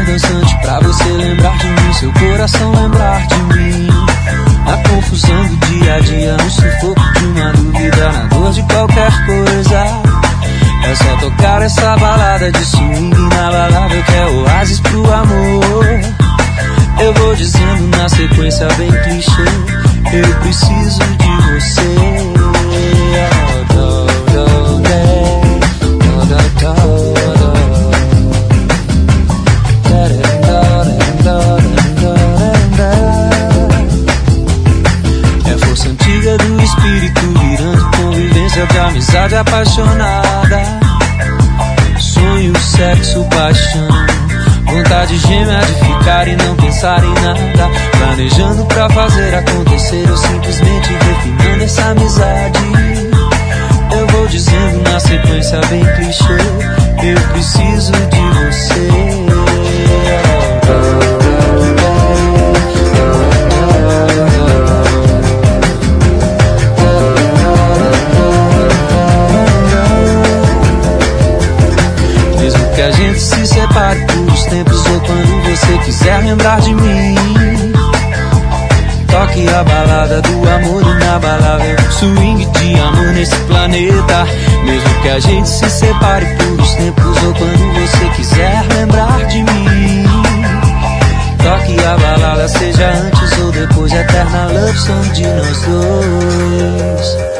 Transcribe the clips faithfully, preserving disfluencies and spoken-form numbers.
dançante pra você lembrar de mim, seu coração lembrar de mim. Na confusão do dia a dia, no sufoco de uma dúvida, na dor de qualquer coisa. É só tocar essa balada de swing inabalável que é oásis pro amor. Eu vou dizendo na sequência bem clichê, eu preciso de você. É força antiga do espírito virando convivência de amizade apaixonada. Sonho, sexo, paixão, vontade gêmea de ficar e não pensar em nada. Planejando pra fazer acontecer ou simplesmente refinando essa amizade. Eu vou dizendo na sequência bem clichê, eu preciso de você. Mesmo que a gente se separe por uns tempos ou quando você quiser lembrar de mim, toque a balada do amor inabalável, swing de amor nesse planeta. Mesmo que a gente se separe por uns tempos ou quando você quiser lembrar de mim, toque a balada, seja antes ou depois, eterna love song de nós dois.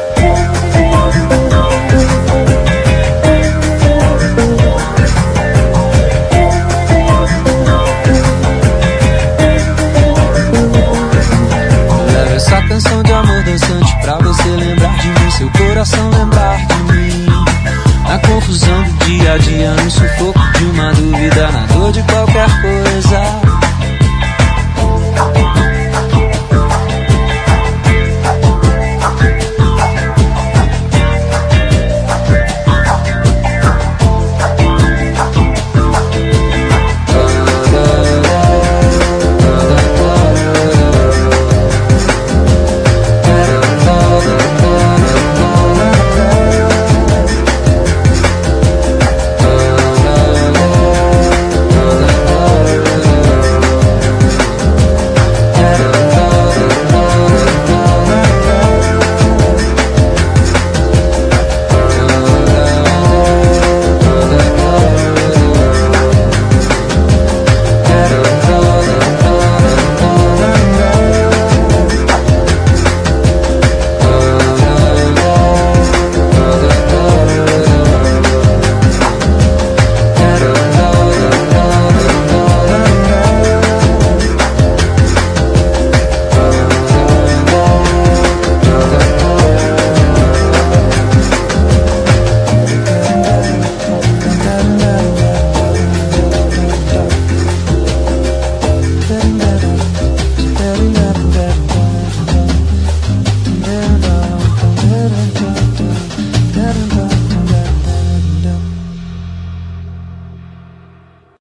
Essa canção de amor dançante pra você lembrar de mim, seu coração lembrar de mim. Na confusão do dia a dia, no sufoco de uma dúvida, na dor de qualquer coisa.